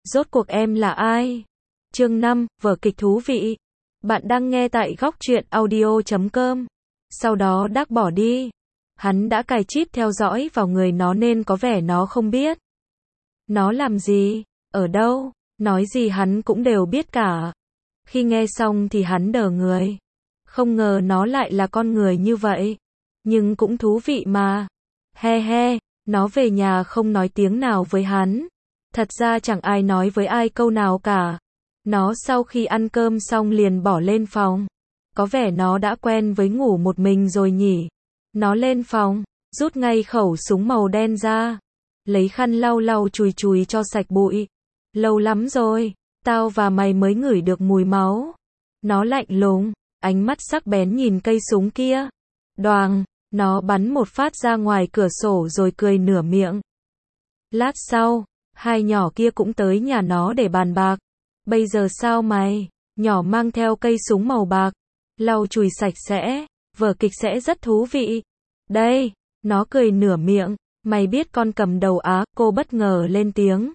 Rốt cuộc em là ai? Chương 5, vở kịch thú vị. Bạn đang nghe tại góc truyện audio.com. Sau đó Đắc bỏ đi. Hắn đã cài chip theo dõi vào người nó nên có vẻ nó không biết. Nó làm gì? Ở đâu? Nói gì hắn cũng đều biết cả. Khi nghe xong thì hắn đờ người. Không ngờ nó lại là con người như vậy. Nhưng cũng thú vị mà. He he, nó về nhà không nói tiếng nào với hắn. Thật ra chẳng ai nói với ai câu nào cả. Nó sau khi ăn cơm xong liền bỏ lên phòng. Có vẻ nó đã quen với ngủ một mình rồi nhỉ. Nó lên phòng, rút ngay khẩu súng màu đen ra. Lấy khăn lau lau chùi chùi cho sạch bụi. Lâu lắm rồi, tao và mày mới ngửi được mùi máu. Nó lạnh lùng, ánh mắt sắc bén nhìn cây súng kia. Đoàng, nó bắn một phát ra ngoài cửa sổ rồi cười nửa miệng. Lát sau, hai nhỏ kia cũng tới nhà nó để bàn bạc. Bây giờ sao mày? Nhỏ mang theo cây súng màu bạc. Lau chùi sạch sẽ, vở kịch sẽ rất thú vị. Đây, nó cười nửa miệng. Mày biết con cầm đầu á, cô bất ngờ lên tiếng.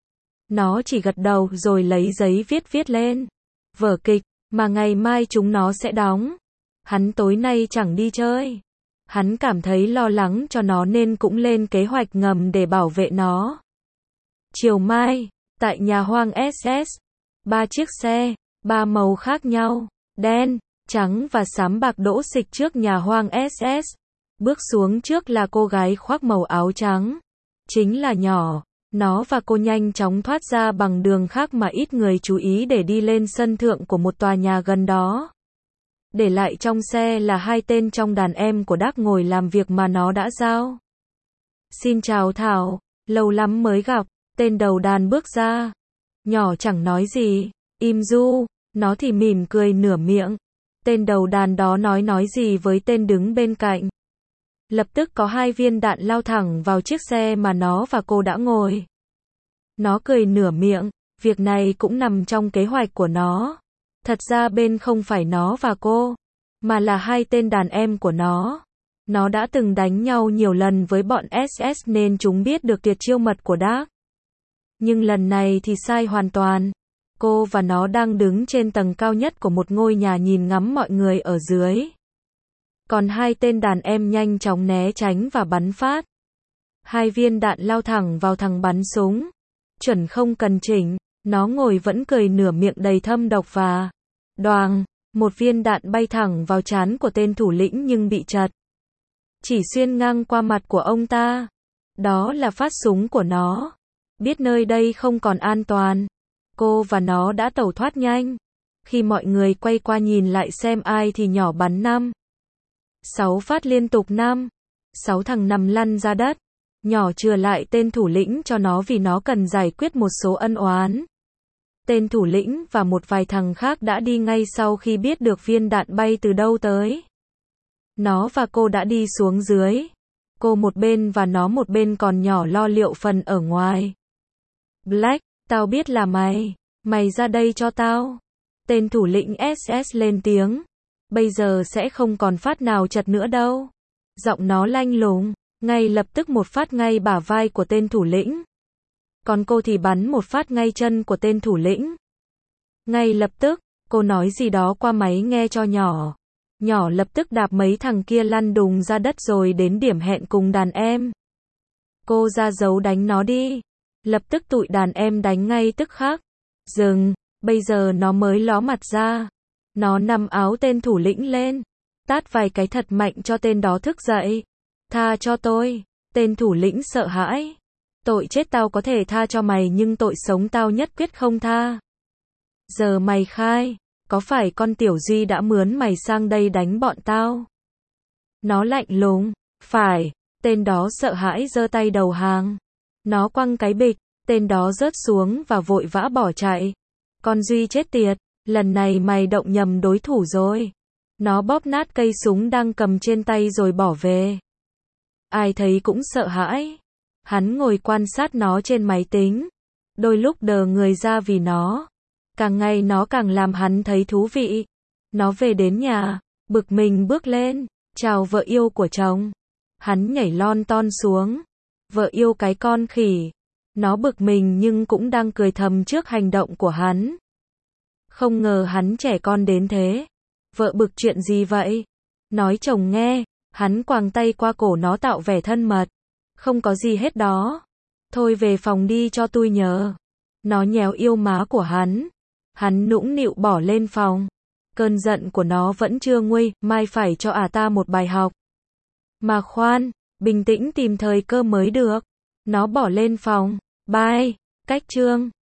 Nó chỉ gật đầu rồi lấy giấy viết lên. Vở kịch, mà ngày mai chúng nó sẽ đóng. Hắn tối nay chẳng đi chơi. Hắn cảm thấy lo lắng cho nó nên cũng lên kế hoạch ngầm để bảo vệ nó. Chiều mai, tại nhà hoang SS, 3 chiếc xe, 3 màu khác nhau, đen, trắng và xám bạc đỗ xịch trước nhà hoang SS. Bước xuống trước là cô gái khoác màu áo trắng. Chính là nhỏ. Nó và cô nhanh chóng thoát ra bằng đường khác mà ít người chú ý để đi lên sân thượng của một tòa nhà gần đó. Để lại trong xe là hai tên trong đàn em của Đắc ngồi làm việc mà nó đã giao. Xin chào Thảo, lâu lắm mới gặp. Tên đầu đàn bước ra. Nhỏ chẳng nói gì, im du, nó thì mỉm cười nửa miệng. Tên đầu đàn đó nói gì với tên đứng bên cạnh. Lập tức có 2 viên đạn lao thẳng vào chiếc xe mà nó và cô đã ngồi. Nó cười nửa miệng, việc này cũng nằm trong kế hoạch của nó. Thật ra bên không phải nó và cô, mà là 2 tên đàn em của nó. Nó đã từng đánh nhau nhiều lần với bọn SS nên chúng biết được tuyệt chiêu mật của Đắc. Nhưng lần này thì sai hoàn toàn. Cô và nó đang đứng trên tầng cao nhất của một ngôi nhà nhìn ngắm mọi người ở dưới. Còn 2 tên đàn em nhanh chóng né tránh và bắn phát. 2 viên đạn lao thẳng vào thằng bắn súng. Chuẩn không cần chỉnh, nó ngồi vẫn cười nửa miệng đầy thâm độc và đoàng, một viên đạn bay thẳng vào trán của tên thủ lĩnh nhưng bị trật. Chỉ xuyên ngang qua mặt của ông ta. Đó là phát súng của nó. Biết nơi đây không còn an toàn. Cô và nó đã tẩu thoát nhanh. Khi mọi người quay qua nhìn lại xem ai thì nhỏ bắn 6 phát liên tục 6 thằng nằm lăn ra đất. Nhỏ chừa lại tên thủ lĩnh cho nó vì nó cần giải quyết một số ân oán. Tên thủ lĩnh và một vài thằng khác đã đi ngay sau khi biết được viên đạn bay từ đâu tới. Nó và cô đã đi xuống dưới. Cô một bên và nó một bên còn nhỏ lo liệu phần ở ngoài. Black, tao biết là mày. Mày ra đây cho tao. Tên thủ lĩnh SS lên tiếng. Bây giờ sẽ không còn phát nào chật nữa đâu. Giọng nó lanh lùng. Ngay lập tức một phát ngay bả vai của tên thủ lĩnh. Còn cô thì bắn một phát ngay chân của tên thủ lĩnh. Ngay lập tức, cô nói gì đó qua máy nghe cho nhỏ. Nhỏ lập tức đạp mấy thằng kia lăn đùng ra đất rồi đến điểm hẹn cùng đàn em. Cô ra dấu đánh nó đi. Lập tức tụi đàn em đánh ngay tức khắc. Dừng, bây giờ nó mới ló mặt ra. Nó nắm áo tên thủ lĩnh lên. Tát vài cái thật mạnh cho tên đó thức dậy. Tha cho tôi. Tên thủ lĩnh sợ hãi. Tội chết tao có thể tha cho mày nhưng tội sống tao nhất quyết không tha. Giờ mày khai. Có phải con Tiểu Duy đã mướn mày sang đây đánh bọn tao? Nó lạnh lùng. Phải. Tên đó sợ hãi giơ tay đầu hàng. Nó quăng cái bịch. Tên đó rớt xuống và vội vã bỏ chạy. Con Duy chết tiệt. Lần này mày động nhầm đối thủ rồi. Nó bóp nát cây súng đang cầm trên tay rồi bỏ về. Ai thấy cũng sợ hãi. Hắn ngồi quan sát nó trên máy tính. Đôi lúc đờ người ra vì nó. Càng ngày nó càng làm hắn thấy thú vị. Nó về đến nhà, bực mình bước lên, chào vợ yêu của chồng. Hắn nhảy lon ton xuống. Vợ yêu cái con khỉ. Nó bực mình nhưng cũng đang cười thầm trước hành động của hắn. Không ngờ hắn trẻ con đến thế. Vợ bực chuyện gì vậy? Nói chồng nghe, hắn quàng tay qua cổ nó tạo vẻ thân mật. Không có gì hết đó. Thôi về phòng đi cho tôi nhờ. Nó nhéo yêu má của hắn. Hắn nũng nịu bỏ lên phòng. Cơn giận của nó vẫn chưa nguôi, mai phải cho ta một bài học. Mà khoan, bình tĩnh tìm thời cơ mới được. Nó bỏ lên phòng. Bye. Cách chương